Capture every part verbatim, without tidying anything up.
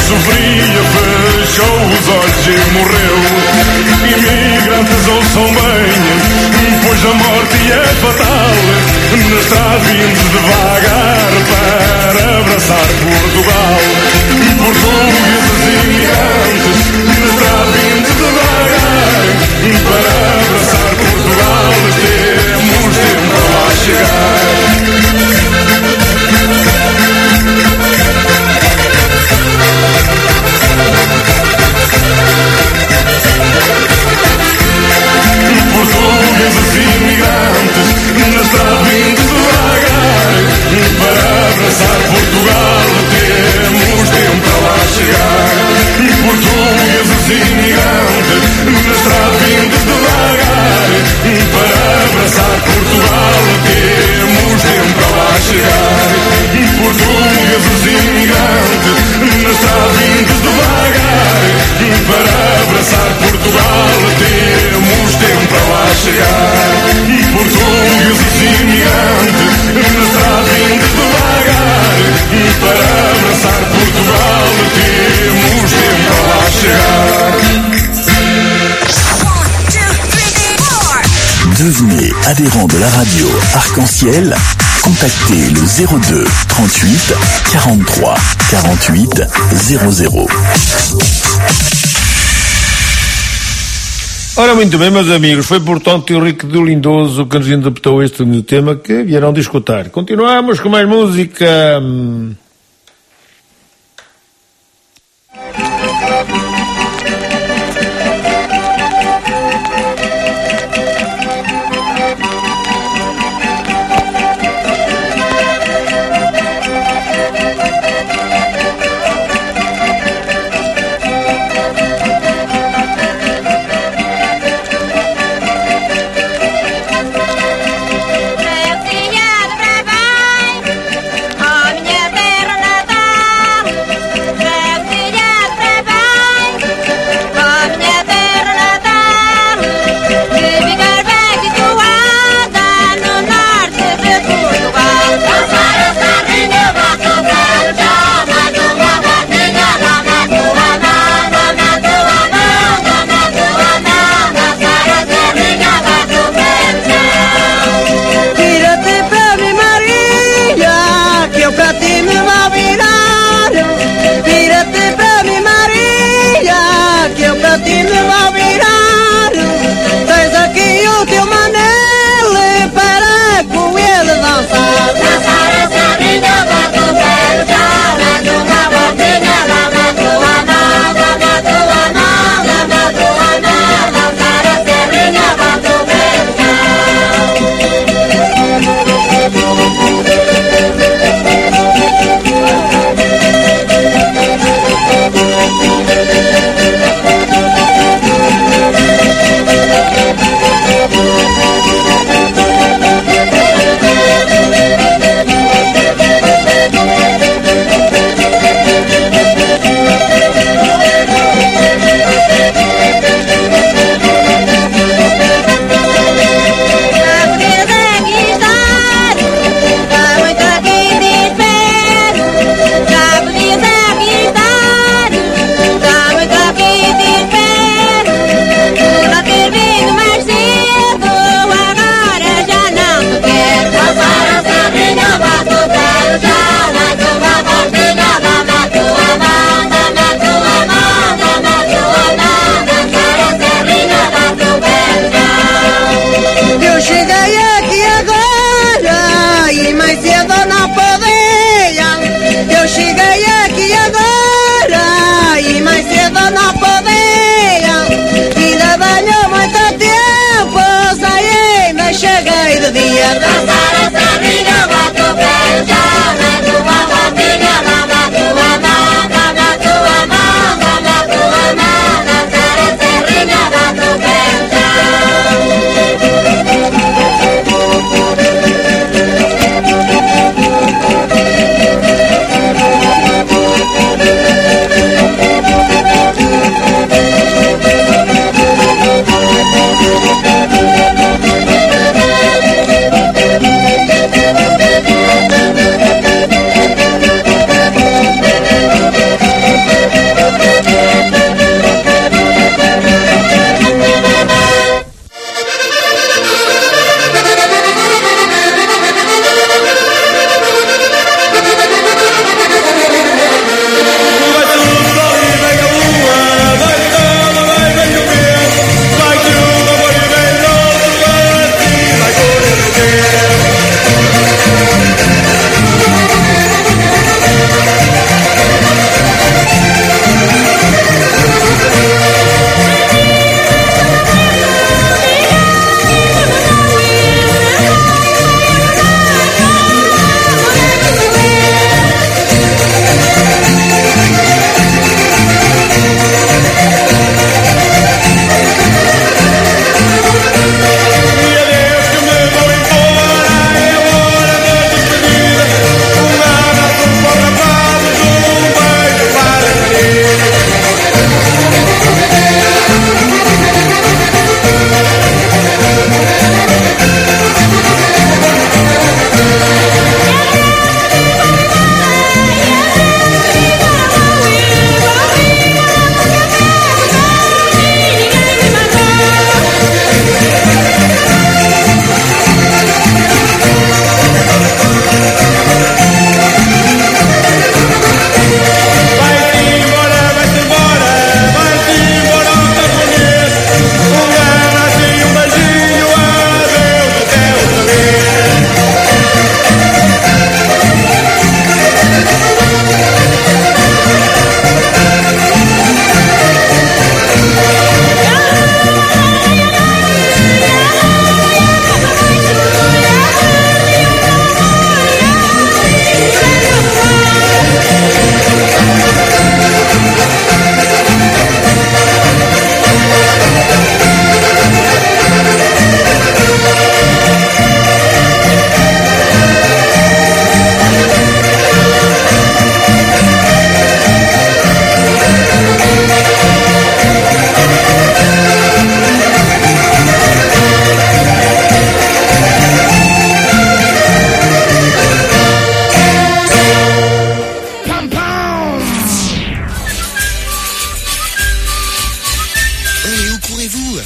sofria, fechou os olhos e morreu. Imigrantes ouçam bem, pois a morte é fatal. Na estrada indo devagar para abraçar Portugal. Portugueses imigrantes, na estrada indo devagar para abraçar Portugal. Temos tempo a lá chegar. Portugueses imigrantes, na estrada indo devagar para abraçar Portugal. Temos tempo a lá chegar. Portugueses imigrantes, na estrada indo devagar para abraçar Portugal. Temos tempo a lá chegar. Portugueses imigrantes, na estrada indo devagar para abraçar Portugal. Temos tempo a lá chegar. Portugueses imigrantes, na estrada indo devagar para abraçar Portugal. Temos tempo a lá chegar. Devenez adhérent de la radio Arc-en-Ciel. Contactez le zéro deux trente-huit quarante-trois quarante-huit zero zero. Ora, muito bem, meus amigos, foi portanto o Rico do Lindoso que nos interpretou este tema que vieram de escutar. Continuamos com mais música.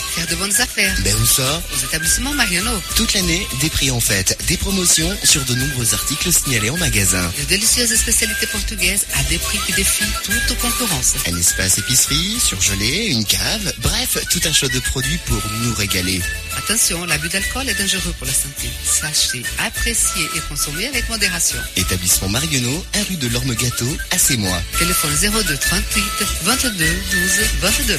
faire de bonnes affaires. Ben où ça? Aux établissements Mariano. Toute l'année, des prix en fête, des promotions sur de nombreux articles signalés en magasin. De délicieuses spécialités portugaises à des prix qui défient toute concurrence. Un espace épicerie, surgelé, une cave, bref, tout un choix de produits pour nous régaler. Attention, l'abus d'alcool est dangereux pour la santé. Sachez, apprécier et consommer avec modération. Établissement Marionneau, un rue de l'Orme-Gâteau, à Sémois. Téléphone zéro deux trente-huit vingt-deux douze vingt-deux.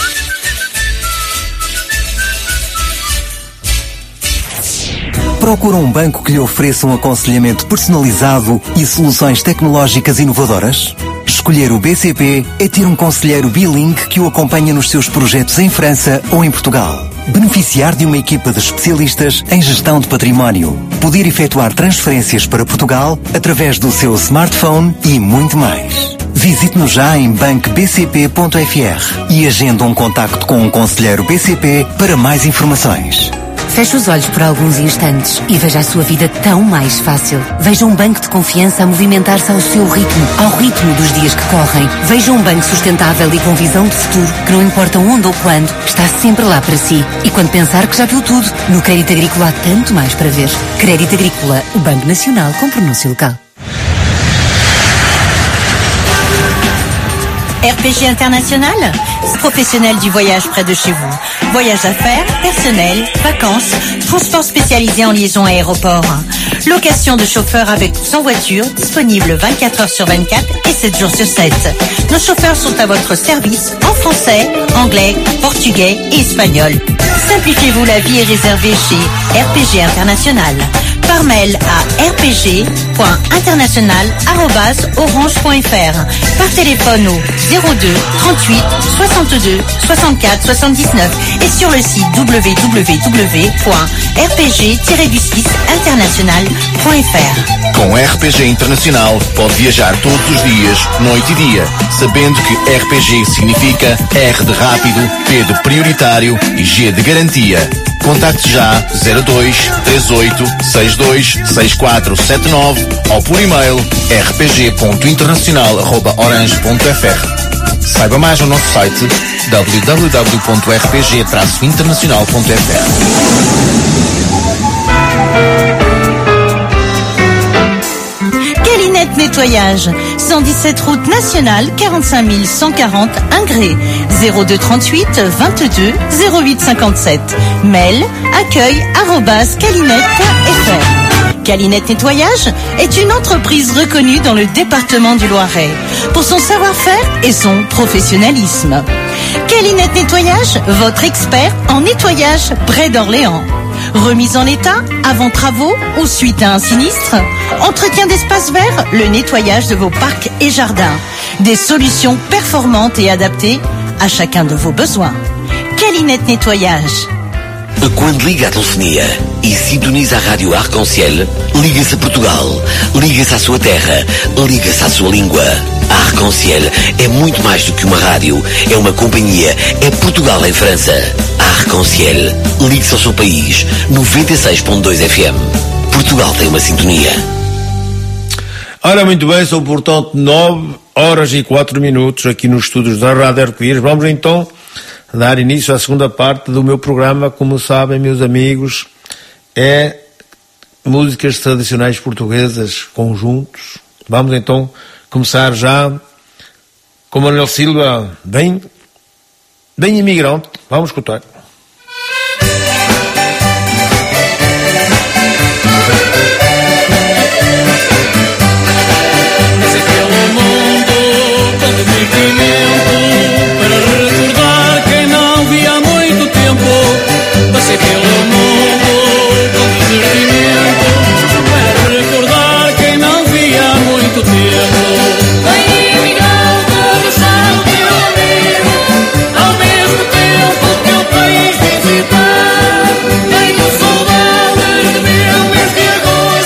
Procura um banco que lhe ofereça um aconselhamento personalizado e soluções tecnológicas inovadoras? Escolher o B C P é ter um conselheiro bilingue que o acompanha nos seus projetos em França ou em Portugal. Beneficiar de uma equipa de especialistas em gestão de património. Poder efetuar transferências para Portugal através do seu smartphone e muito mais. Visite-nos já em banco b c p ponto f r e agenda um contacto com um conselheiro B C P para mais informações. Feche os olhos por alguns instantes e veja a sua vida tão mais fácil. Veja um banco de confiança a movimentar-se ao seu ritmo, ao ritmo dos dias que correm. Veja um banco sustentável e com visão de futuro, que não importa onde ou quando, está sempre lá para si. E quando pensar que já viu tudo, no Crédito Agrícola há tanto mais para ver. Crédito Agrícola, o Banco Nacional com pronúncio local. R P G International, professionnel du voyage près de chez vous. Voyage d'affaires, personnel, vacances, transport spécialisé en liaison aéroport. Location de chauffeurs avec ou sans voiture, disponible vingt-quatre heures sur vingt-quatre et sept jours sur sept. Nos chauffeurs sont à votre service en français, anglais, portugais et espagnol. Simplifiez-vous la vie et réservez chez R P G International. Par mail à r p g point international arobase orange point f r. Par téléphone au zéro deux trente-huit soixante-deux soixante-quatre soixante-dix-neuf et sur le site w w w point r p g tiret six international point f r. Com R P G Internacional pode viajar todos os dias, noite e dia, sabendo que R P G significa R de rápido, P de prioritário e G de garantia. Contacte já zero dois três oito seis dois seis quatro sete nove ou por e-mail r p g ponto internacional arroba orange ponto f r. Saiba mais no nosso site w w w ponto r p g traço internacional ponto f r. Calinette Nettoyage, cent dix-sept route nationale, quarante-cinq mille cent quarante Ingré, zéro deux trente-huit vingt-deux zéro huit cinquante-sept. Mail accueil arobase calinette point f r. Calinette Nettoyage est une entreprise reconnue dans le département du Loiret pour son savoir-faire et son professionnalisme. Calinette Nettoyage, votre expert en nettoyage près d'Orléans. Remise en état, avant travaux ou suite à un sinistre. Entretien d'espaces verts, le nettoyage de vos parcs et jardins. Des solutions performantes et adaptées à chacun de vos besoins. Calinette Nettoyage. Quando liga a telefonia e sintoniza a rádio Arconciel, liga-se a Portugal, liga-se à sua terra, liga-se à sua língua. A Arconciel é muito mais do que uma rádio, é uma companhia, é Portugal em França. A Arconciel, ligue-se ao seu país, noventa e seis ponto dois F M. Portugal tem uma sintonia. Ora, muito bem, são portanto nove horas e quatro minutos aqui nos estúdios da Rádio Arco-Íris. Vamos então dar início à segunda parte do meu programa. Como sabem, meus amigos, é músicas tradicionais portuguesas, conjuntos. Vamos então começar já com Manuel Silva, bem, bem imigrante. Vamos escutar. Tenho saudades de mil mês de agosto.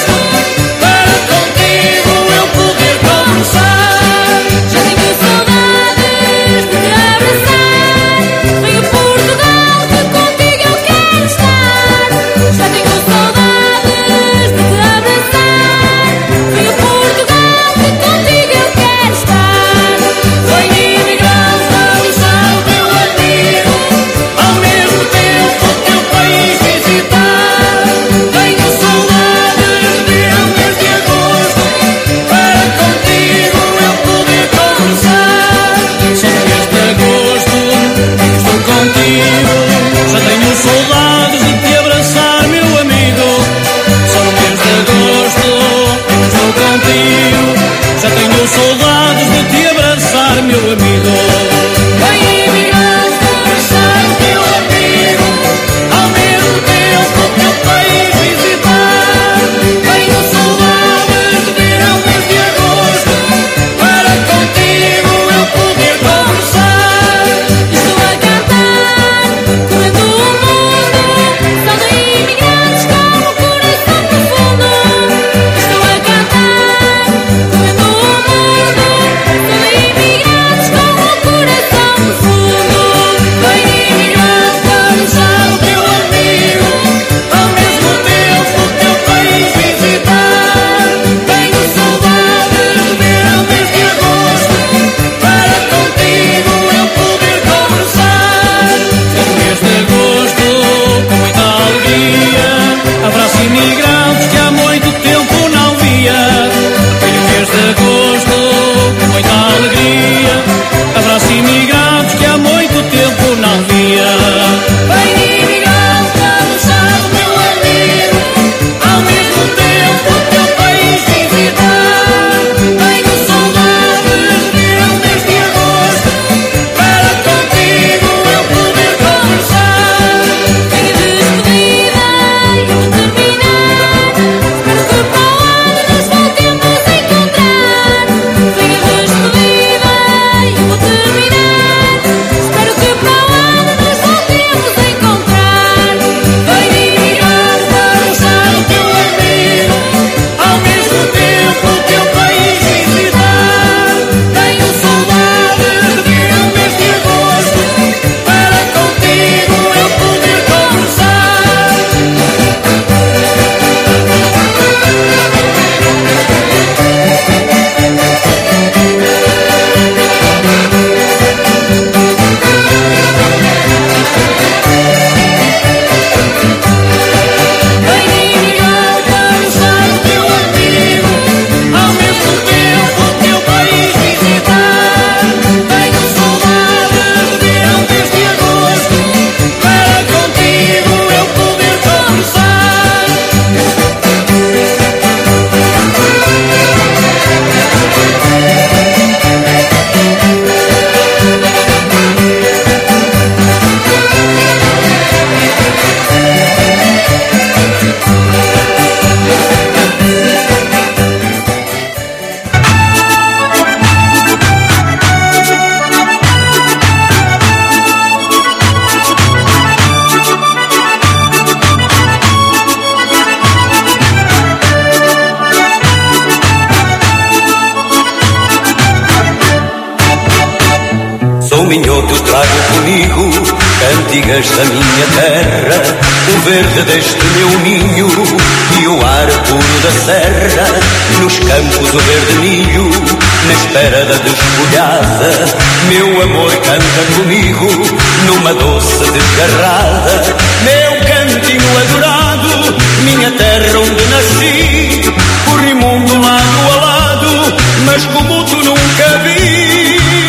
No minhoto trago comigo cantigas da minha terra, o verde deste meu ninho e o ar puro da serra. Nos campos o verde milho, na espera da desfolhada, meu amor canta comigo numa doce desgarrada. Meu cantinho adorado, minha terra onde nasci, corri mundo lado a lado, mas como tu nunca vi.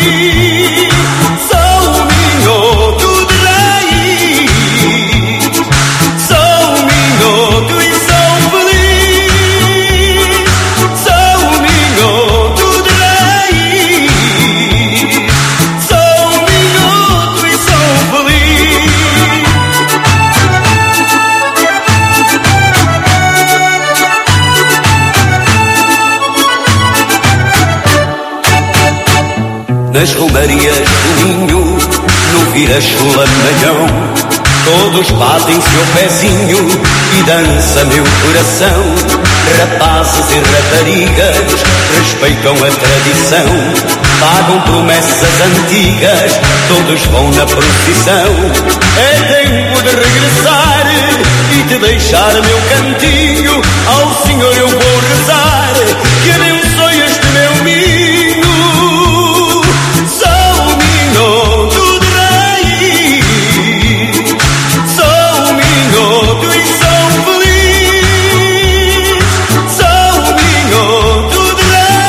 Sou um minhoto de raiz, sou um minhoto e sou feliz. Sou um minhoto de raiz, sou um minhoto e sou feliz. Nas romarias do ninho, no vira-chula manhão, todos batem seu pezinho e dança meu coração. Rapazes e raparigas respeitam a tradição, pagam promessas antigas, todos vão na procissão. É tempo de regressar e te deixar meu cantinho, ao Senhor eu vou rezar, que abençoe este meu ninho. Minhoto de raiz, sou um minhoto e sou feliz. Sou um minhoto de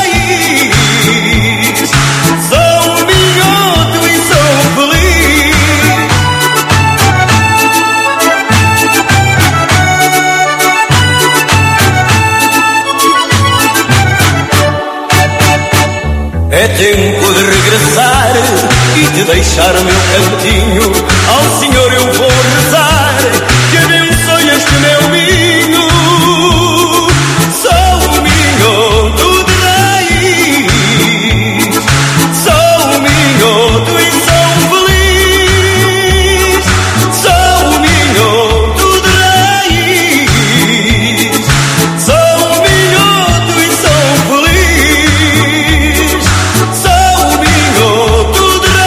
raiz, sou um minhoto e sou feliz. É tempo de regressar e te deixar meu cantinho, ao Senhor eu vou rezar, que abençoe este meu ninho. Sou um minhoto de raiz, sou um minhoto e sou feliz. Sou um minhoto de raiz, sou um minhoto e sou feliz. Sou um minhoto de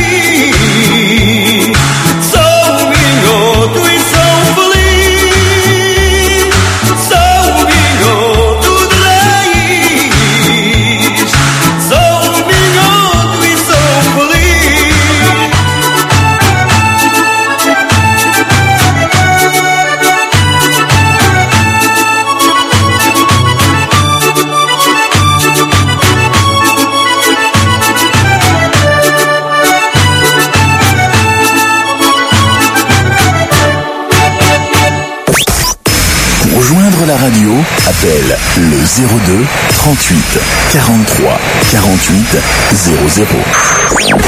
la radio, appelle le zéro deux trente-huit quarante-trois quarante-huit zero zero.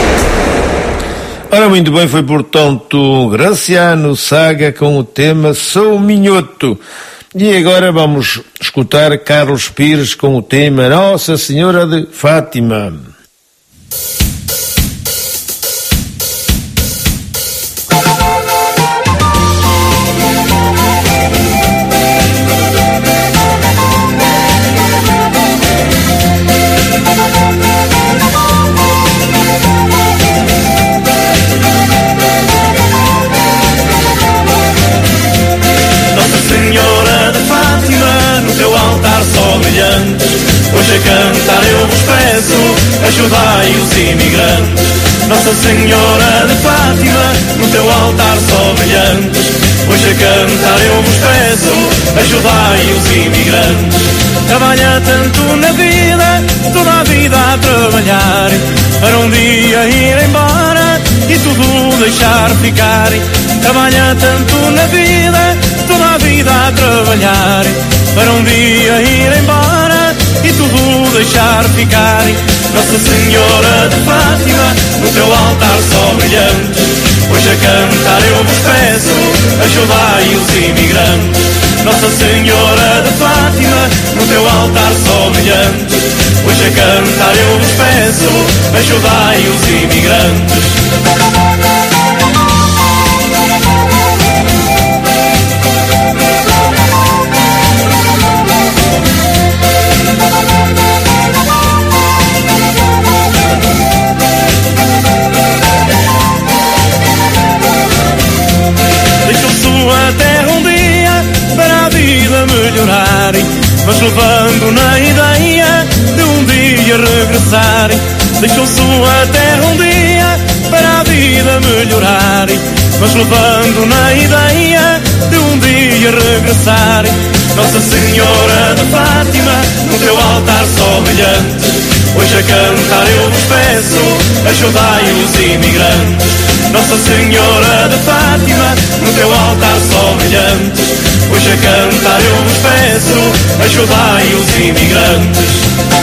Ora, muito bem, foi portanto Graciano Saga com o tema Sou Minhoto. E agora vamos escutar Carlos Pires com o tema Nossa Senhora de Fátima. Hoje a cantar eu vos peço, ajudai os imigrantes. Nossa Senhora de Fátima, no teu altar só brilhantes. Hoje a cantar eu vos peço, ajudai os imigrantes. Trabalha tanto na vida, toda a vida a trabalhar, para um dia ir embora e tudo deixar ficar. Trabalha tanto na vida, toda a vida a trabalhar, para um dia ir embora e tudo deixar ficar. Nossa Senhora de Fátima, no teu altar só brilhantes. Hoje a cantar eu vos peço, ajudai os imigrantes. Nossa Senhora de Fátima, no teu altar só brilhantes. Hoje a cantar eu vos peço, ajudai os imigrantes. a terra um dia para a vida melhorar, mas levando na ideia de um dia regressar. Nossa Senhora de Fátima, no teu altar sol brilhante, hoje a cantar eu vos peço, ajudai os imigrantes. Nossa Senhora de Fátima, no teu altar sol brilhante, hoje a cantar eu vos peço, ajudai os imigrantes.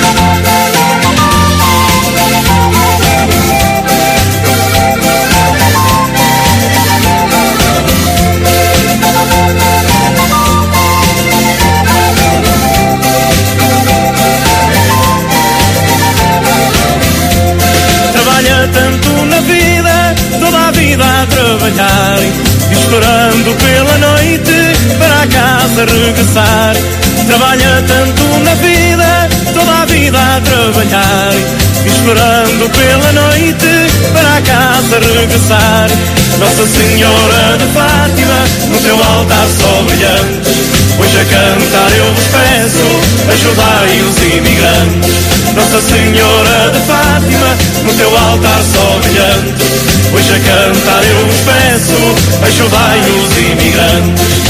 Trabalha tanto na vida, toda a vida a trabalhar, esperando pela noite para a casa regressar. Trabalha tanto na vida, toda a vida a trabalhar, esperando pela noite para a casa regressar. Nossa Senhora de Fátima, no teu altar sol brilhante, hoje a cantar eu vos peço, ajudai os imigrantes. Nossa Senhora de Fátima, no teu altar sol brilhante, hoje a cantar eu vos peço, ajudai os imigrantes.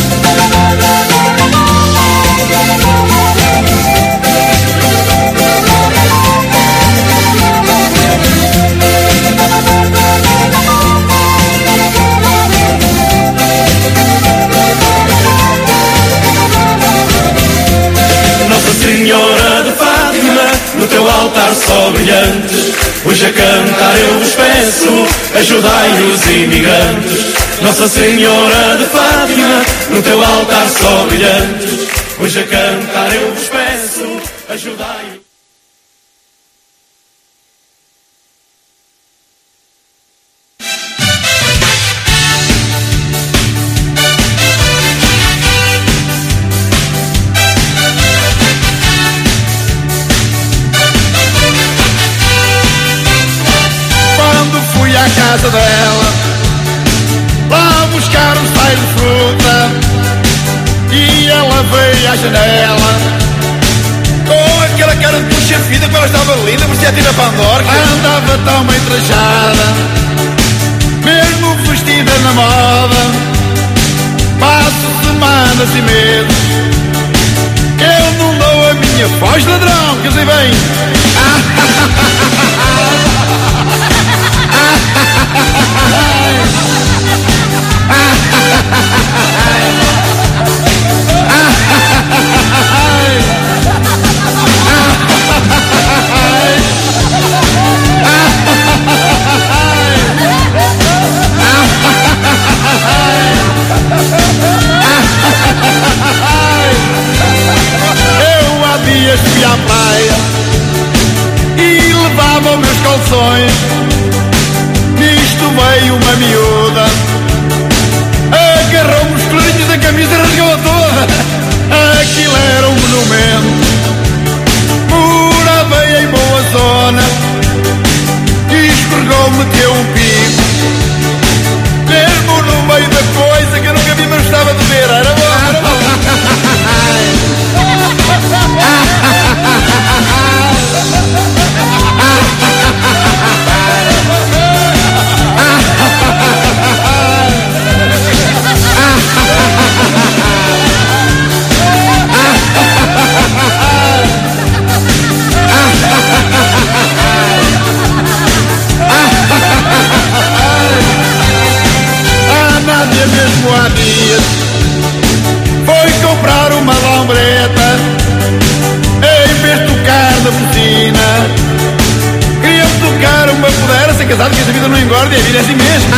Nossa Senhora de Fátima, no teu altar sol brilhante, hoje a cantar eu vos peço, ajudai os imigrantes. Nossa Senhora de Fátima, no teu altar sol brilhante, hoje a cantar eu vos peço, ajudai. Casa dela, lá buscar um saio de fruta, e ela veio à janela com aquela cara de puxa vida, como ela estava linda, parecia a Tina Pandora, andava tão bem trajada, mesmo vestida na moda. Passo semanas e meses que eu não dou a minha voz, ladrão, que sei bem. Eu há dias fui à praia e levava os meus calções. Nisto veio uma miúda, agarrou-me os colinhos da camisa e rasgou-a toda. Aquilo era um monumento, morava em boa zona, e escorregou-me, meteu um pico, mesmo no meio da coisa que eu nunca vi, mas gostava de ver. Era bom, era bom. A Nádia mesmo há dias foi comprar uma lambreta, em vez de tocar da buzina, queria-me tocar uma pudera. Ser casado que esta vida não engorda, e a vida é assim mesmo.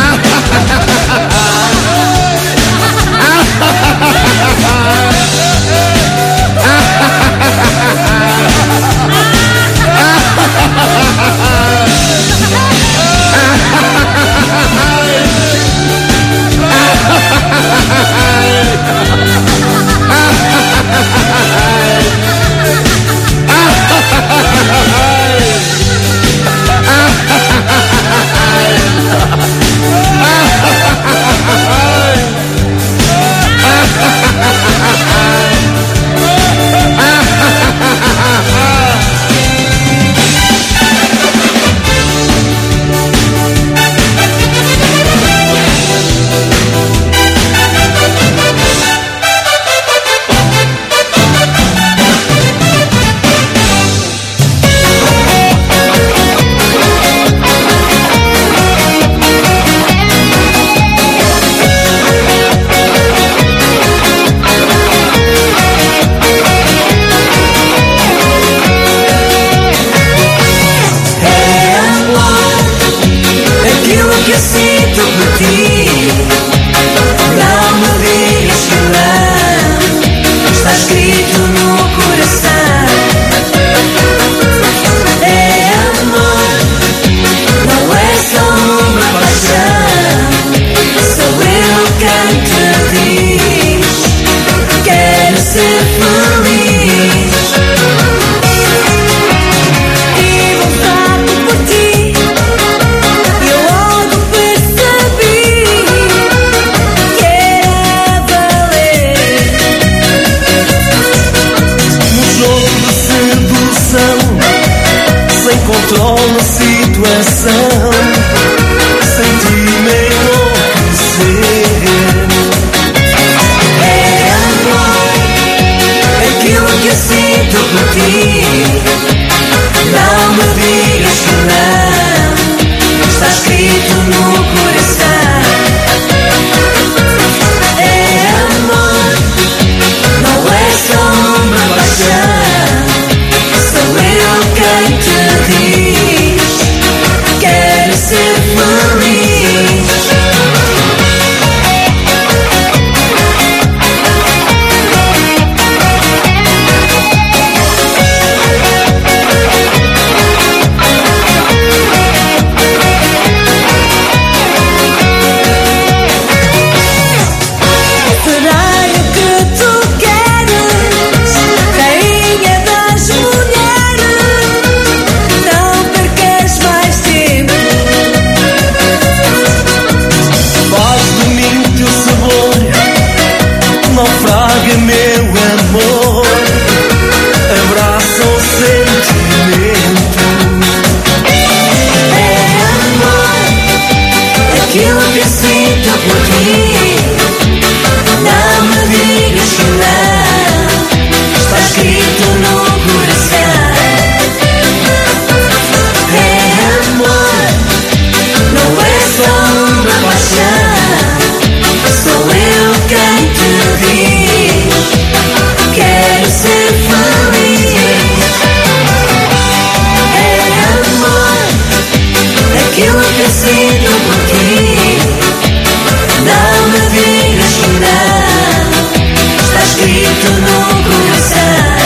aquilo que sinto por ti. Não me digas que não, está escrito no coração.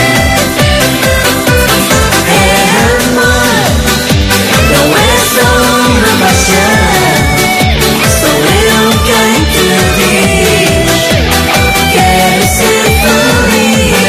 É amor, não é só uma paixão. Sou eu quem te diz, quero ser feliz.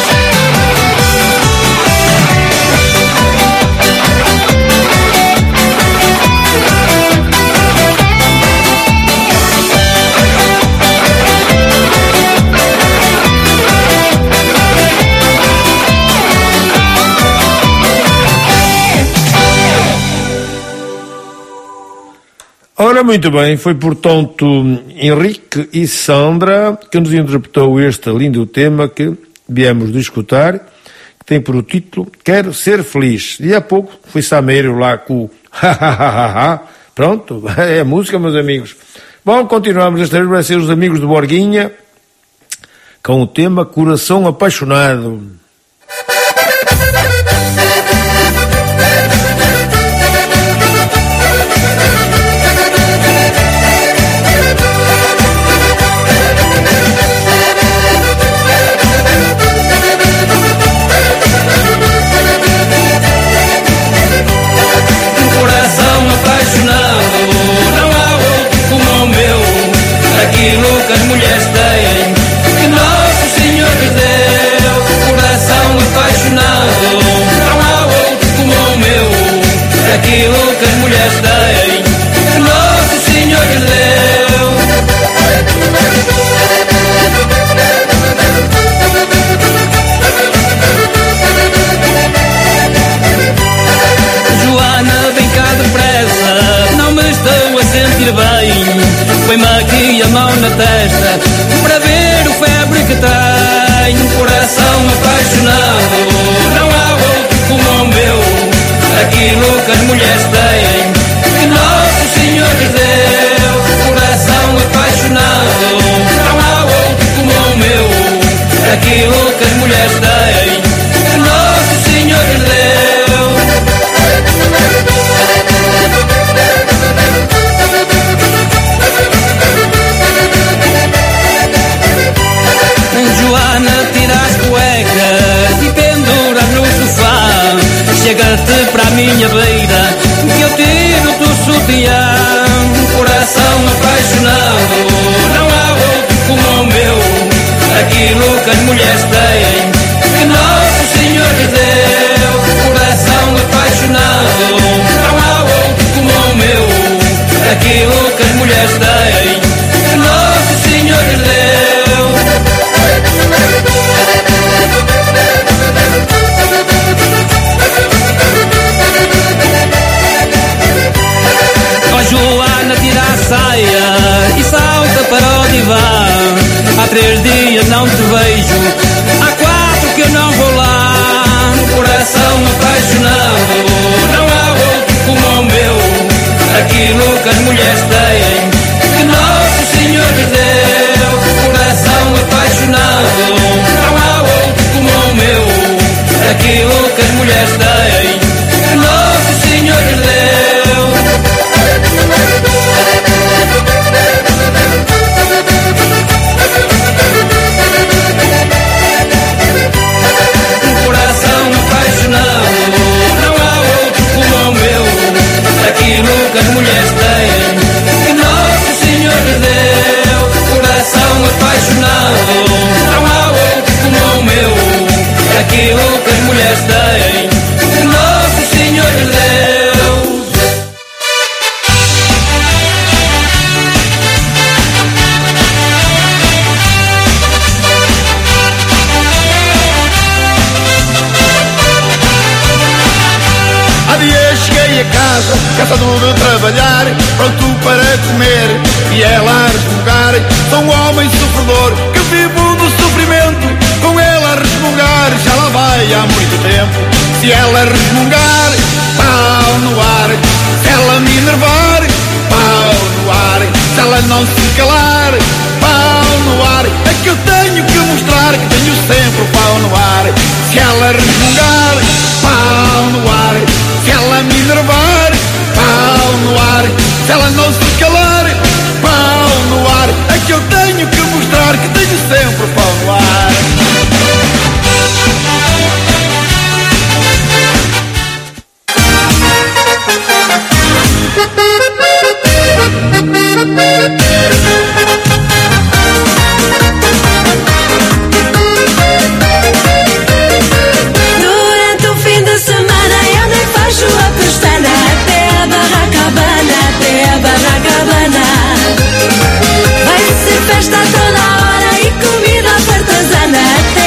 Ora, muito bem, foi portanto Henrique e Sandra que nos interpretou este lindo tema que viemos de escutar, que tem por título Quero Ser Feliz. E há pouco foi Sameiro lá com o ha ha ha ha. Pronto, é a música, meus amigos. Bom, continuamos, esta vez vai ser os amigos de Borguinha com o tema Coração Apaixonado. Aquilo que as mulheres têm, que Nosso Senhor lhes deu, coração apaixonado, não há outro como o meu. Aquilo que as mulheres têm, que Nosso Senhor lhes deu. Joana, vem cá depressa, não me estou a sentir bem. Põe-me aqui a mão na testa para ver o febre que tem. Um coração apaixonado, não há outro como o meu. Aquilo que as mulheres têm, que Nosso Senhor lhes deu. Coração apaixonado, não há outro como o meu. Aquilo que as mulheres têm, que Nosso Senhor lhes deu. Joana, tira as cuecas e pendura no sofá. Chega-te para a minha beira, que eu tiro o teu sutiã. Coração apaixonado, não há outro como o meu. Aquilo que as mulheres têm, que Nosso Senhor lhes deu. Coração apaixonado, não há outro como o meu. Aquilo que as mulheres têm, que Nosso Senhor lhes deu. Joana, tira a saia e salta para o divã. Há três dias não te vejo, há quatro que eu não vou lá. Coração apaixonado, não há outro como o meu. Aquilo que as mulheres têm, que Nosso Senhor lhes deu. Coração apaixonado, não há outro como o meu. Aquilo que as mulheres têm, que Nosso Senhor lhes deu. Coração apaixonado, não há outro como o meu. Aquilo que as mulheres têm, que Nosso Senhor lhes deu. Coração apaixonado, não há outro como o meu. Aquilo que as mulheres têm, que Nosso Senhor lhes deu. Cheguei a casa, cansado de trabalhar, pronto para comer, e ela a resmungar. Sou um homem sofredor, que vivo no sofrimento, com ela a resmungar, já lá vai há muito tempo. Se ela resmungar, pau no ar, se ela me enervar, pau no ar, se ela não se calar, pau no ar. É que eu tenho que mostrar que tenho sempre o pau no ar. Se ela resmungar, pau no ar, se ela me enervar, pau no Se ela não se calar, pau no ar. É que eu tenho que mostrar que tenho sempre pau no ar. Durante o fim de semana eu nem faço a pestana, até a Barracabana, até a Barracabana. Vai ser festa toda hora e comida fartazana.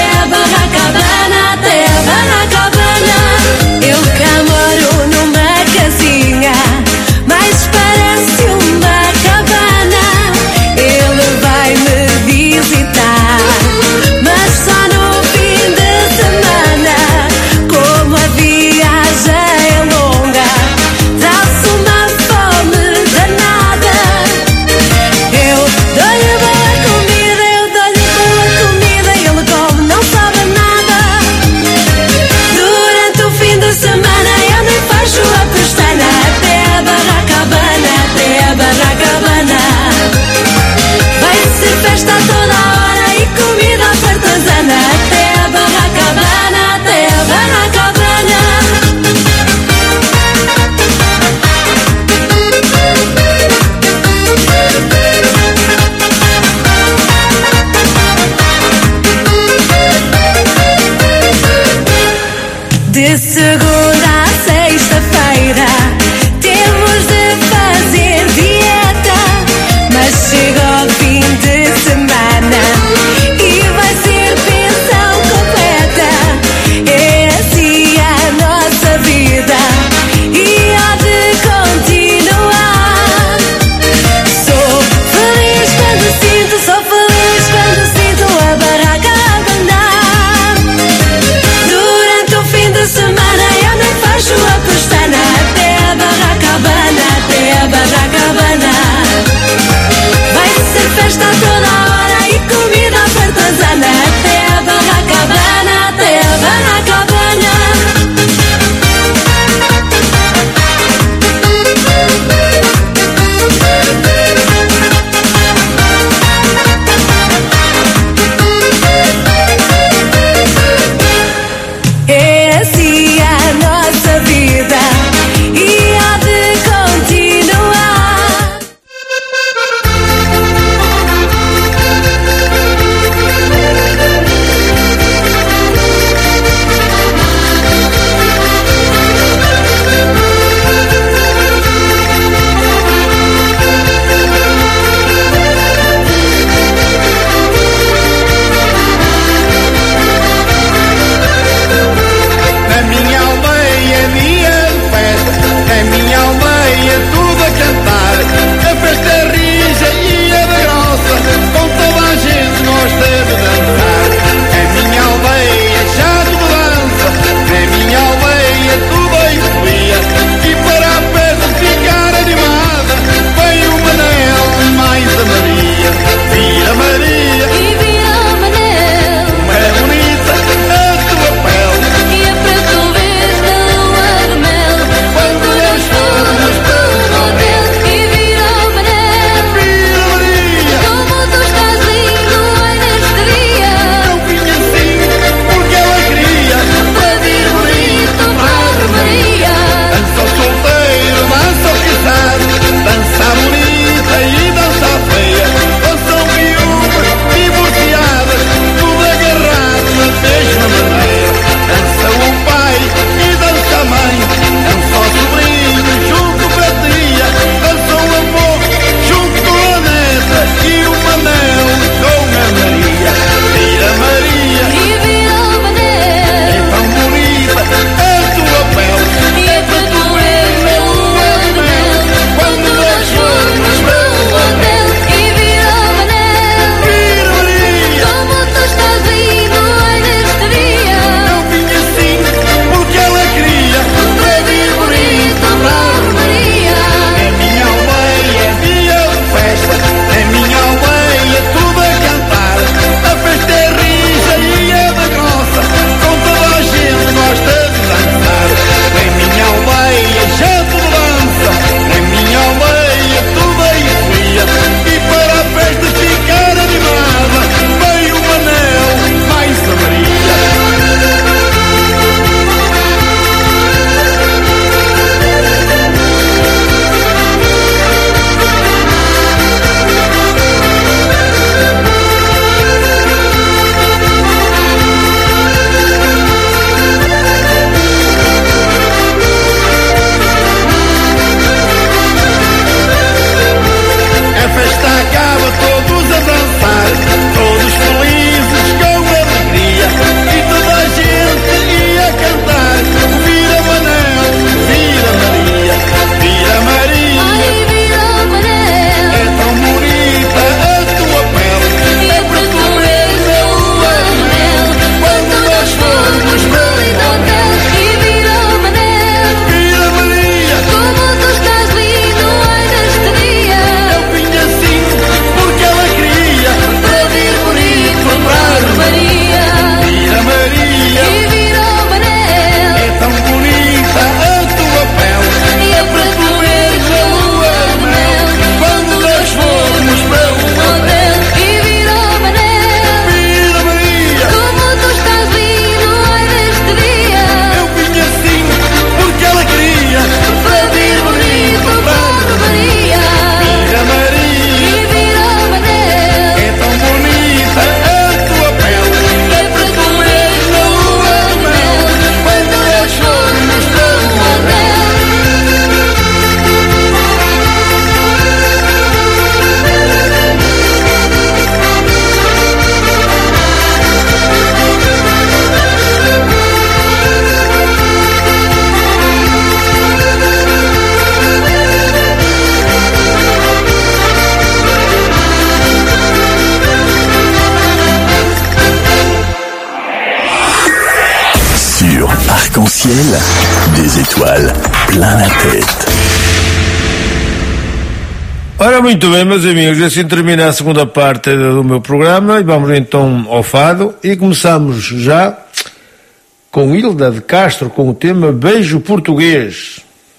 Arc-en-ciel, des étoiles plein la tête. Ora, muito bem, meus amigos, assim termina a segunda parte do meu programa e vamos então ao fado e começamos já com Hilda de Castro com o tema Beijo Português.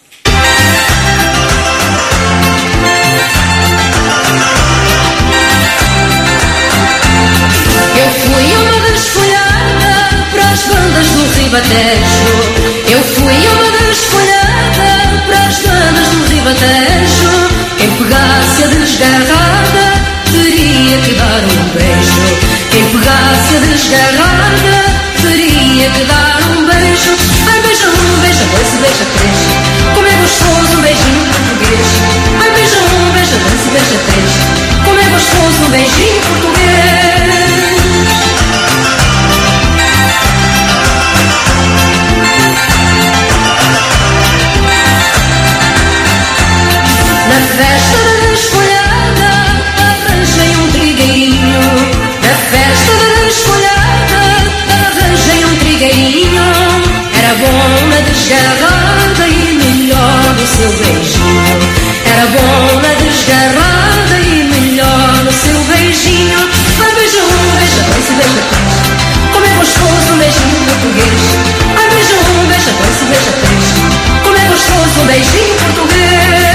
Eu fui uma desfolhada para as bandas do Ribatejo. Eu fui uma desfolhada para as bandas do Ribatejo. Quem pegasse a desgarrada teria que dar um beijo. Quem pegasse a desgarrada teria que dar um beijo. Ai, beija um, beija dois e beija três. Como é gostoso um beijinho português. Ai, beija um, beija dois e beija três. Como é gostoso um beijinho português. Na festa da desfolhada arranjei um trigueirinho. Na festa da desfolhada arranjei um trigueirinho. Era bom na desgarrada e melhor no seu beijinho. Era bom na desgarrada e melhor no seu beijinho. Ai, beija um, beija dois e beija três. Como é gostoso um beijinho português. Ai, beija um, beija dois e beija três. Como é gostoso um beijinho português.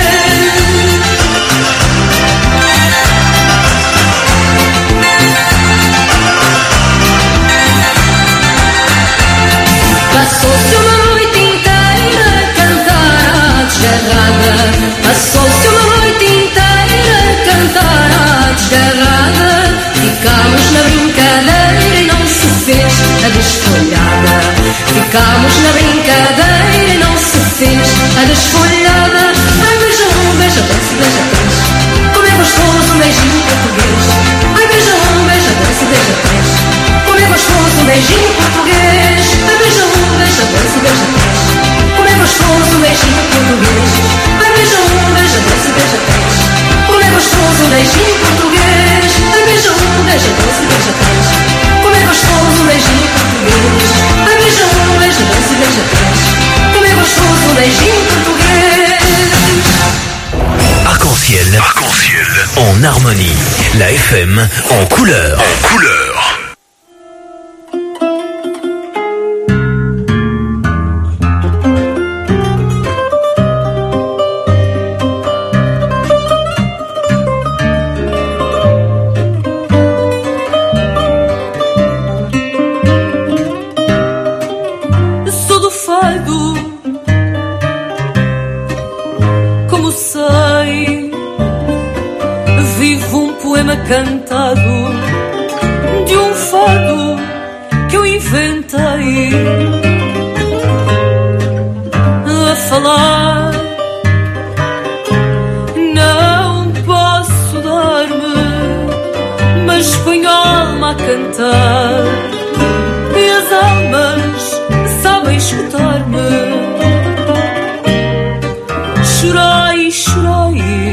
Passou-se uma noite inteira a cantar à desgarrada. Passou-se uma noite inteira a cantar à desgarrada. Ficámos na brincadeira e não se fez a desfolhada. Ficámos na brincadeira e não se fez a desfolhada. Ai, beija um, beija dois e beija três. Como é gostoso um beijinho português. Ai, beija um, beija dois e beija três. Como é gostoso um beijinho português. Ai, beija um, beija dois e beija três. Como é gostoso um beijinho português. Ai, beija um, beija dois e beija três. Como é gostoso um beijinho português. Ai, beija um, beija dois e beija três. Como é gostoso um beijinho português. Ai, beija um, beija dois e beija três. Como é gostoso um beijinho português. Arc-en-ciel. Arc-en-ciel. En harmonie. La F M en couleur. En couleur. Sou do fado, como sei, vivo um poema cantado de um fado que eu inventei a falar. Não posso dar-me, mas ponho a alma a cantar e as almas sabem escutar-me. Chorai, chorai,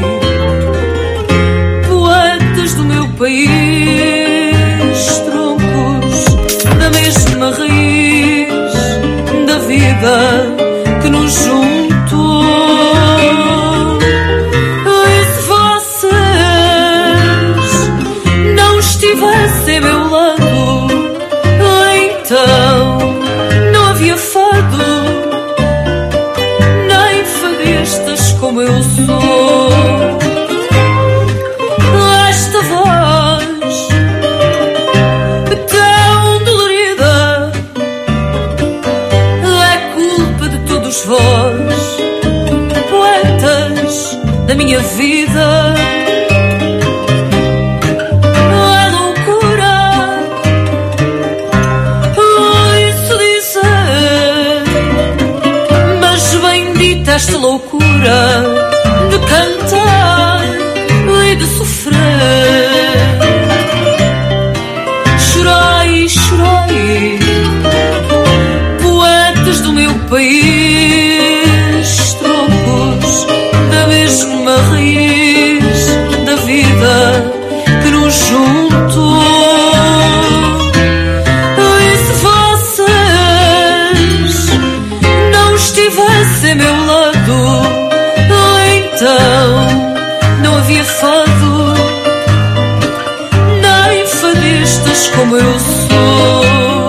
poetas do meu país, troncos da mesma raiz da vida que nos juntou. E se vocês não estivessem a meu lado, então não havia fado, nem fadistas como eu sou. Esta voz tão dolorida é culpa de todos vós, poetas da minha vida. A loucura, isso dizer, mas bendita esta loucura de cantar e de sofrer. Chorai, chorai, poetas do meu país, troncos da mesma raiz da vida que nos juntou. E se vocês havia fado, nem fadistas como eu sou.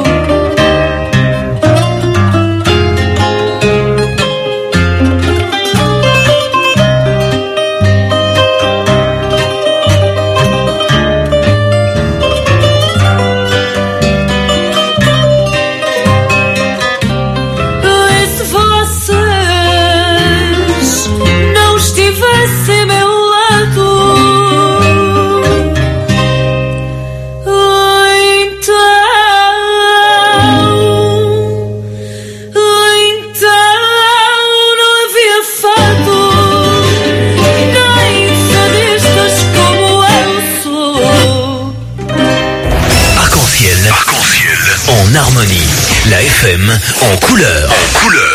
Harmonie, la F M en couleur. En couleur.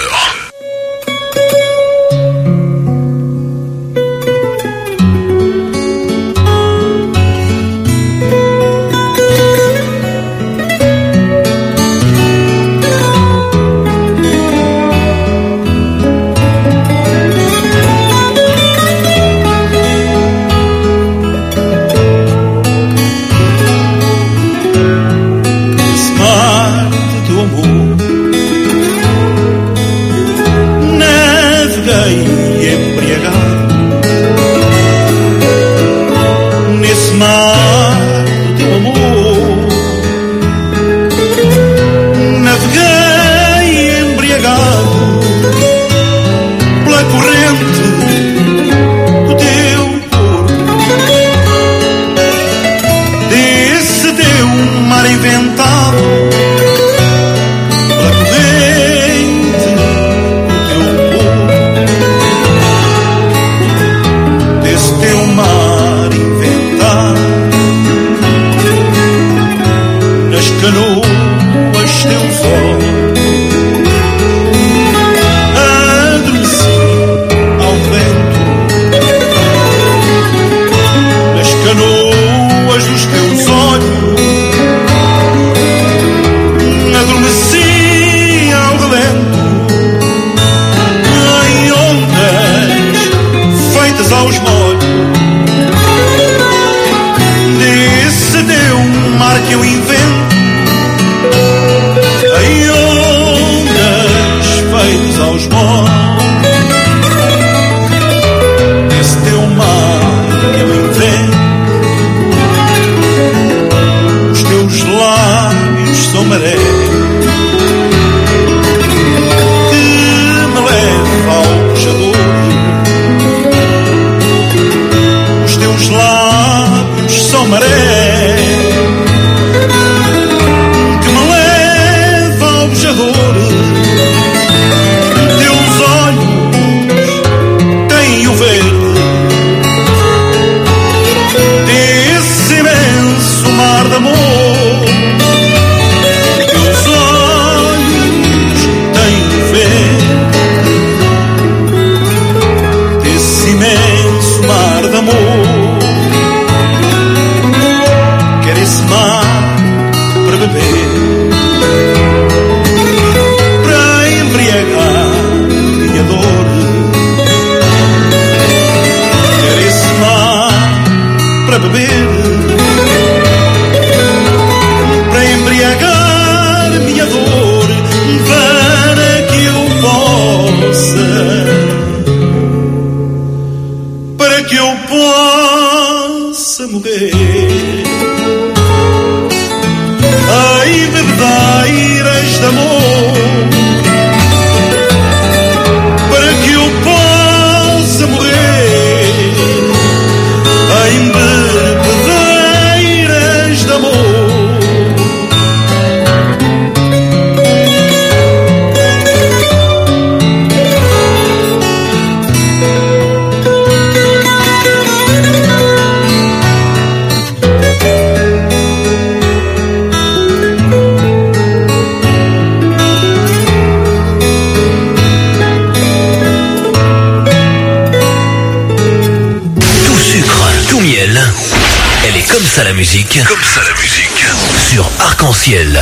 La musique, comme ça la musique, sur Arc-en-Ciel.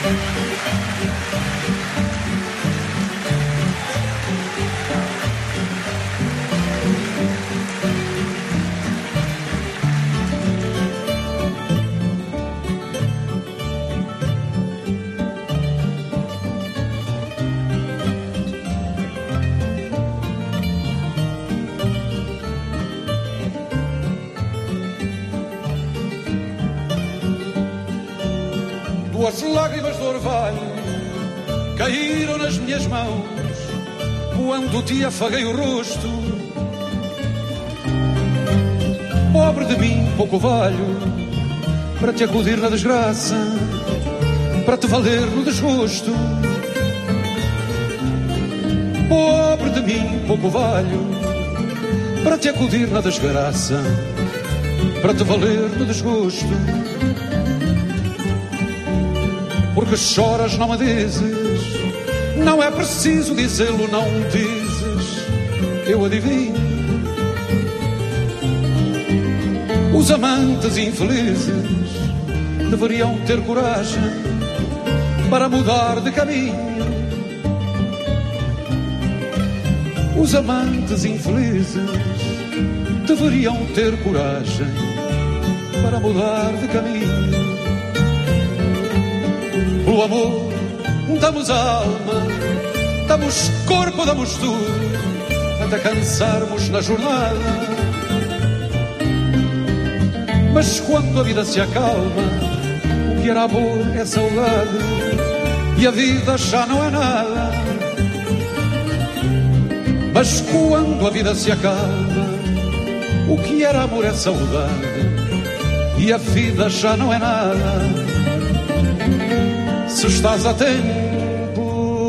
Duas lágrimas de orvalho caíram nas minhas mãos quando te afaguei o rosto. Pobre de mim, pouco valho para te acudir na desgraça, para te valer no desgosto. Pobre de mim, pouco valho para te acudir na desgraça, para te valer no desgosto. Porque choras, não me dizes, não é preciso dizê-lo, não dizes, eu adivinho. Os amantes infelizes deveriam ter coragem para mudar de caminho. Os amantes infelizes deveriam ter coragem para mudar de caminho. Pelo amor damos alma, damos corpo, damos tudo, até cansarmos na jornada. Mas quando a vida se acalma, o que era amor é saudade, e a vida já não é nada. Mas quando a vida se acalma, o que era amor é saudade, e a vida já não é nada. Se estás a tempo,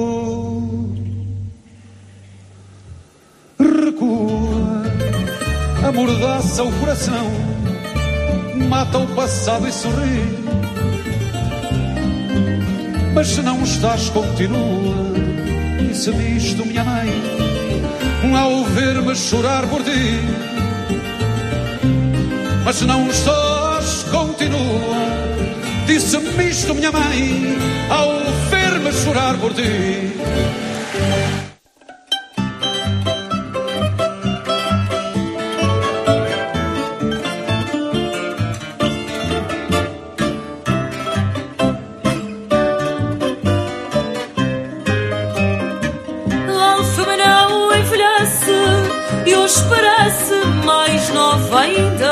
recua, amordaça o coração, mata o passado e sorri. Mas se não estás, continua, disse-me isto minha mãe, ao ver-me chorar por ti. Mas se não estás, continua, disse-me isto minha mãe, ao ver-me chorar por ti. Alfama não envelhece e hoje parece mais nova ainda.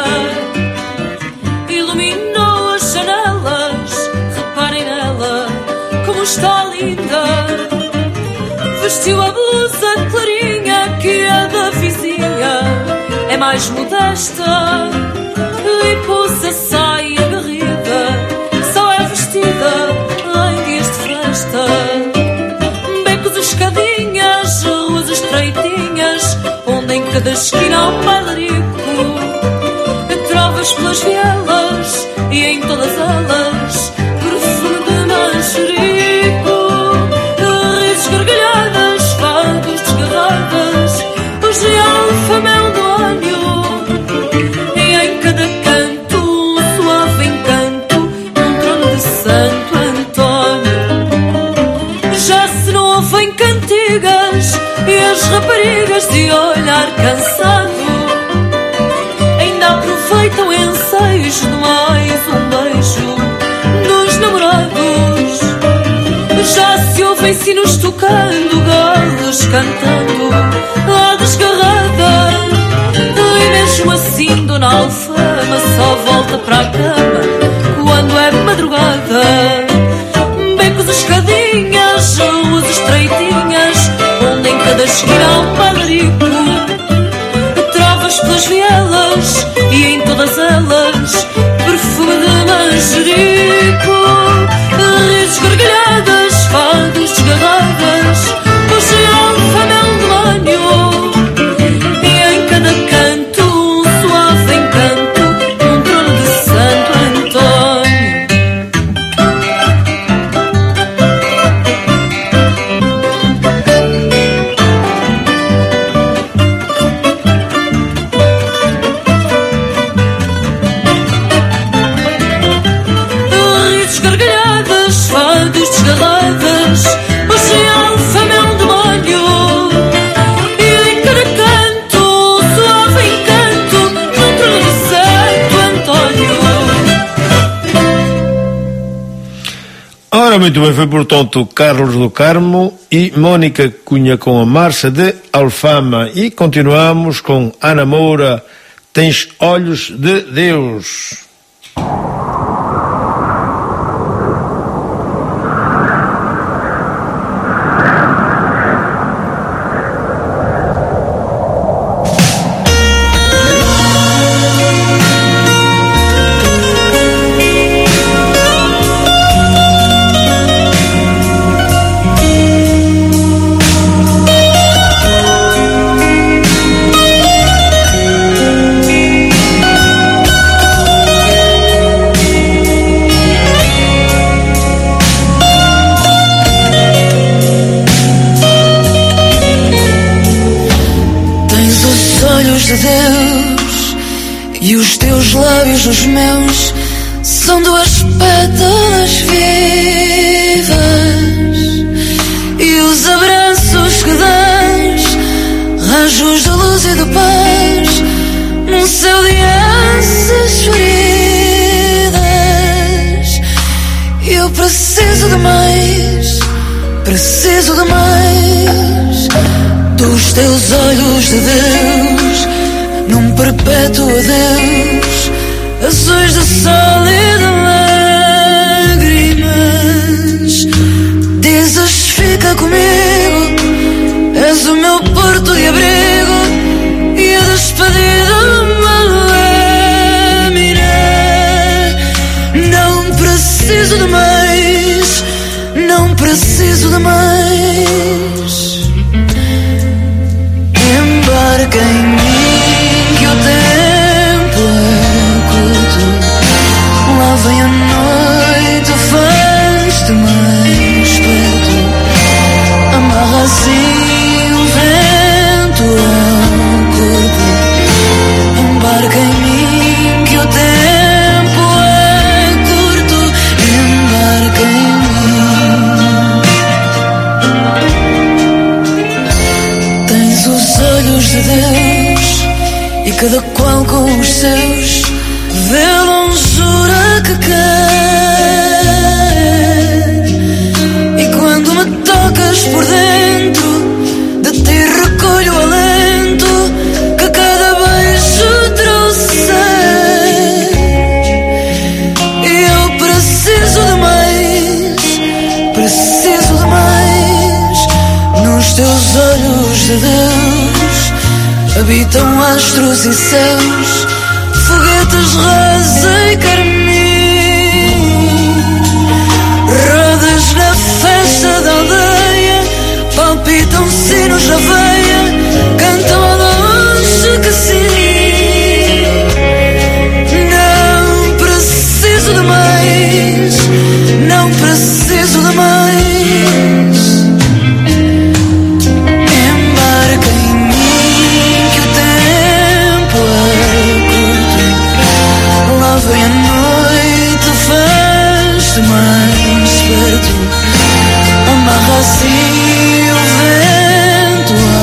Iluminou as janelas, reparem nela como está linda. Vestiu a blusa clarinha que é da vizinha, é mais modesta, e pôs a saia garrida, só é vestida em dias de festa. Becos, escadinhas, ruas estreitinhas, onde em cada esquina há um bailarico. Trovas pelas vielas e em todas elas perfume de manjerico. Risos, gargalhadas, fados, desgarradas, os de alfamel do olho. E em cada canto um suave encanto, um trono de Santo António. Já se não ouvem cantigas e as raparigas de olhar cansado aproveitam ensaios de mais um beijo dos namorados. Já se ouvem sinos tocando, galos cantando à desgarrada. E mesmo assim Dona Alfama só volta para a cama quando é madrugada. Becos, escadinhas, ruas estreitinhas, onde em cada esquina há um bailarico. Trovas pelas vielas e em todas elas perfume de manjerico. Risos, gargalhadas, fados, desgarradas, os de alfamel de Ora, muito bem, foi portanto Carlos do Carmo e Mónica Cunha com a Marcha de Alfama. E continuamos com Ana Moura, Tens Olhos de Deus. Os meus são duas pétalas vivas e os abraços que dás, rajos de luz e de paz num céu de essas feridas. Eu preciso de mais, preciso de mais dos teus olhos de Deus num perpétuo adeus, azuis de sol e de lágrimas. Dizes fica comigo, és o meu porto de abrigo e a despedida uma lâmina. Não preciso de mais, não preciso de mais. Embarca em mim que o tempo lá vem a noite, faz-te mais perto, amarra assim o vento ao corpo. Embarca em mim que o tempo é curto, embarca em mim. Tens os olhos de Deus e cada qual com os seus vê a longura que quer. E quando me tocas por dentro, de ti recolho o alento que cada beijo trouxer. E eu preciso de mais, preciso de mais. Nos teus olhos de Deus habitam astros e céus, foguetes rosa e carmim, rodas na festa da aldeia, palpitam sinos na veia, cantam a longe que sim. Não preciso de mais, não preciso de mais. Embarca em mim que o tempo é curto, lá vem a noite, faz-te mais perto, amarra assim o vento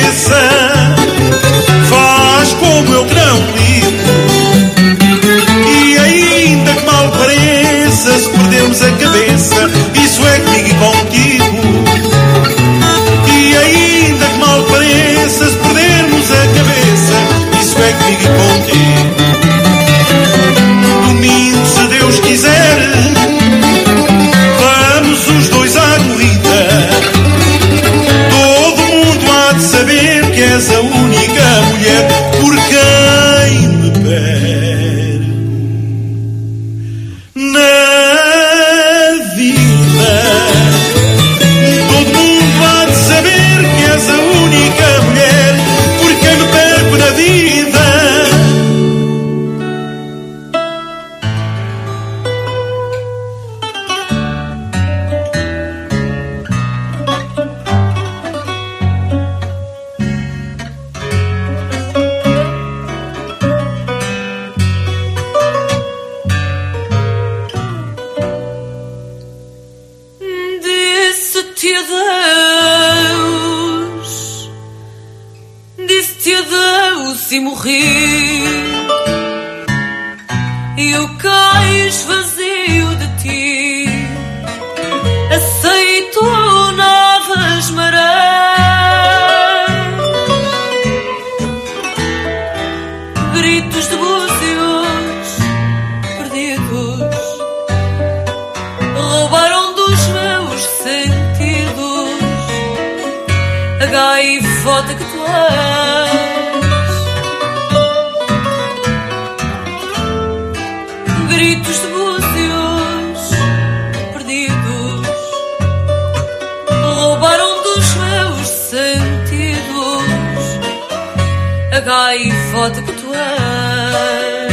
cabeça. Faz como eu que não ligo. E ainda que mal pareça, se perdermos a cabeça, isso é comigo e contigo. E ainda que mal pareça, se perdermos a cabeça, isso é comigo e contigo. Domingo, se Deus quiser, vamos os dois à corrida. Todo mundo há de saber que és a única mulher por quem me perco na vida. Todo mundo há de saber que és a única mulher por quem me perco na vida. Disse-te adeus, disse-te adeus e morri. E o cais vazio de ti aceitou novas marés. Gritos de búzios perdidos roubaram dos meus sentidos a gaivota que tu és. Gritos de búzios perdidos roubaram dos meus sentidos a gaivota que tu és.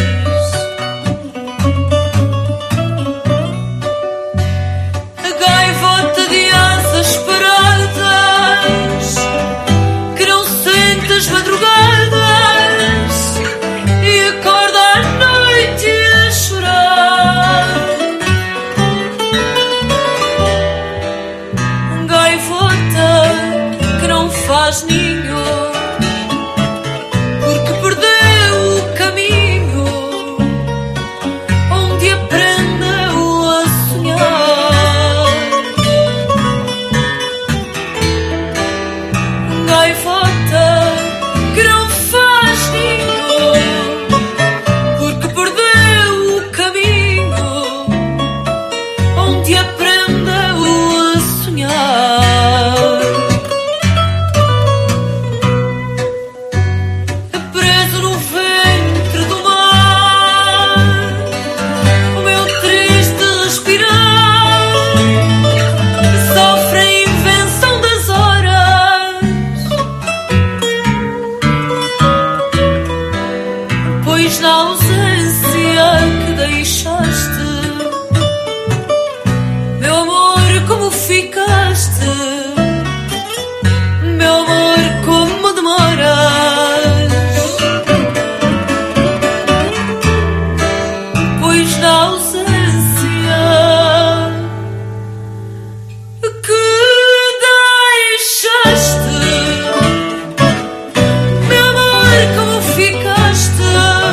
A gaivota de asas paradas que não sente as madrugadas e acorda à noite a chorar. Gaivota que não faz ninho porque perdeu o caminho onde aprendeu a sonhar. Gaivota que não faz ninho porque perdeu o caminho onde aprendeu a sonhar. Preso no ventre do mar, o meu triste respirar sofre a invenção das horas, pois na ausência que deixaste, meu amor, como ficaste, meu amor, como demoras, pois na ausência que deixaste, meu amor, como ficaste,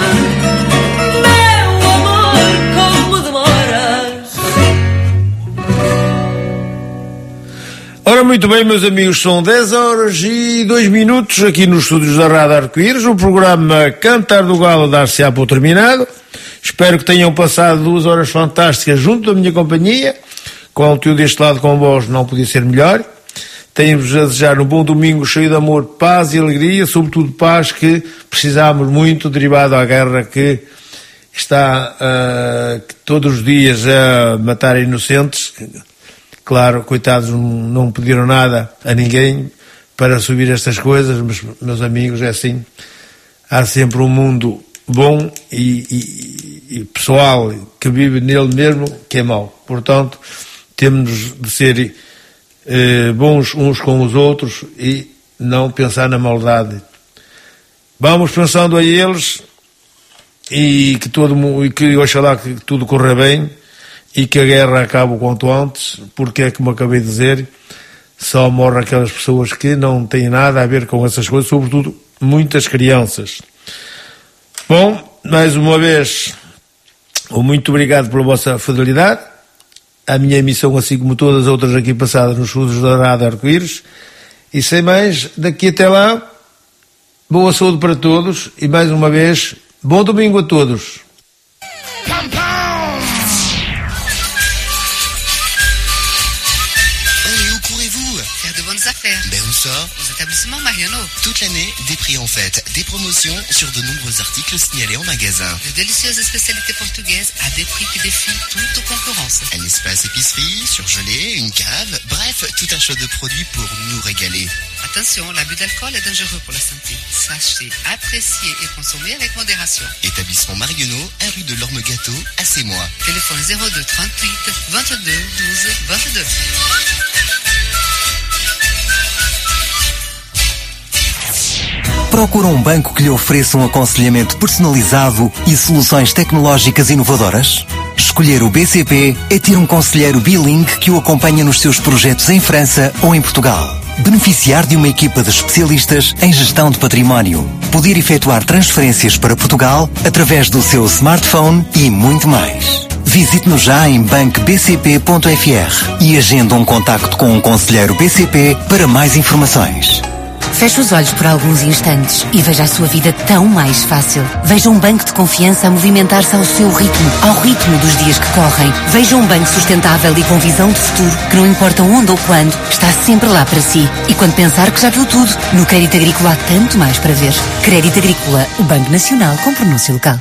meu amor, como demoras. Ora, muito bem, meus amigos, são dez horas e dois minutos aqui nos estúdios da Rádio Arco-Íris. O programa Cantar do Galo dar-se-á por terminado. Espero que tenham passado duas horas fantásticas junto da minha companhia. Com o tio deste lado com vós não podia ser melhor. Tenho-vos a desejar um bom domingo cheio de amor, paz e alegria, sobretudo paz que precisamos muito, derivado à guerra que está uh, que todos os dias a matar inocentes. Claro, coitados, não pediram nada a ninguém para subir estas coisas, mas, meus amigos, é assim. Há sempre um mundo bom e, e, e pessoal que vive nele mesmo que é mau. Portanto, temos de ser eh, bons uns com os outros e não pensar na maldade. Vamos pensando a eles e que, todo, e que oxalá que tudo corra bem e que a guerra acabe o quanto antes, porque é como acabei de dizer, só morrem aquelas pessoas que não têm nada a ver com essas coisas, sobretudo muitas crianças. Bom, mais uma vez, muito obrigado pela vossa fidelidade. A minha emissão, assim como todas as outras aqui passadas nos estudos da Rádio Arco-Íris. E sem mais, daqui até lá, boa saúde para todos e mais uma vez, bom domingo a todos. Ben où ça? Aux établissements Mariano. Toute l'année, des prix en fête, des promotions sur de nombreux articles signalés en magasin. De délicieuses spécialités portugaises à des prix qui défient toute concurrence. Un espace épicerie, surgelé, une cave, bref, tout un choix de produits pour nous régaler. Attention, l'abus d'alcool est dangereux pour la santé. Sachez apprécier et consommer avec modération. Établissement Marionneau, un rue de l'Orme-Gâteau, à Sémois. Téléphone zéro deux trente-huit vingt-deux douze vingt-deux. Procura um banco que lhe ofereça um aconselhamento personalizado e soluções tecnológicas inovadoras? Escolher o B C P é ter um conselheiro bilingue que o acompanha nos seus projetos em França ou em Portugal. Beneficiar de uma equipa de especialistas em gestão de património. Poder efetuar transferências para Portugal através do seu smartphone e muito mais. Visite-nos já em banco b c p ponto f r e agenda um contacto com um conselheiro B C P para mais informações. Feche os olhos por alguns instantes e veja a sua vida tão mais fácil. Veja um banco de confiança a movimentar-se ao seu ritmo, ao ritmo dos dias que correm. Veja um banco sustentável e com visão de futuro, que não importa onde ou quando, está sempre lá para si. E quando pensar que já viu tudo, no Crédito Agrícola há tanto mais para ver. Crédito Agrícola, o Banco Nacional com pronúncia local.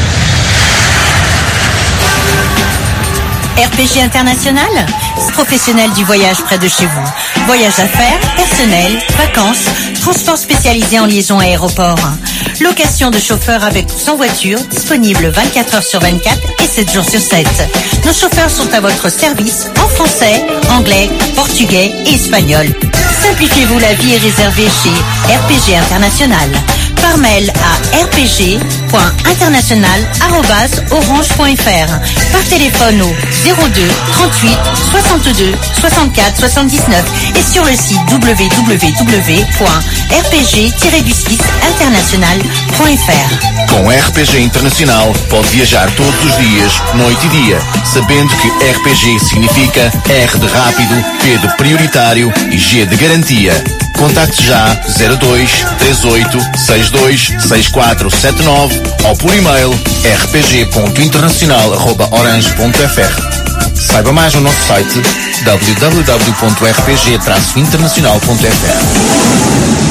R P G International, professionnel du voyage près de chez vous. Voyage d'affaires, personnel, vacances, transport spécialisé en liaison aéroport. Location de chauffeurs avec ou sans voiture, disponible vingt-quatre heures sur vingt-quatre et sept jours sur sept. Nos chauffeurs sont à votre service en français, anglais, portugais et espagnol. Simplifiez-vous la vie et réservez chez R P G International. Par mail à r p g point international arobase orange point f r. Par téléphone au zéro deux trente-huit soixante-deux soixante-quatre soixante-dix-neuf et sur le site w w w point r p g tiret du six international point f r. Com R P G Internacional pode viajar todos os dias, noite e dia, sabendo que R P G significa R de rápido, P de prioritário e G de garantia. Contacte já zero dois três oito seis dois seis quatro sete nove ou por e-mail r p g ponto internacional arroba orange ponto f r. Saiba mais no nosso site w w w ponto r p g traço internacional ponto f r.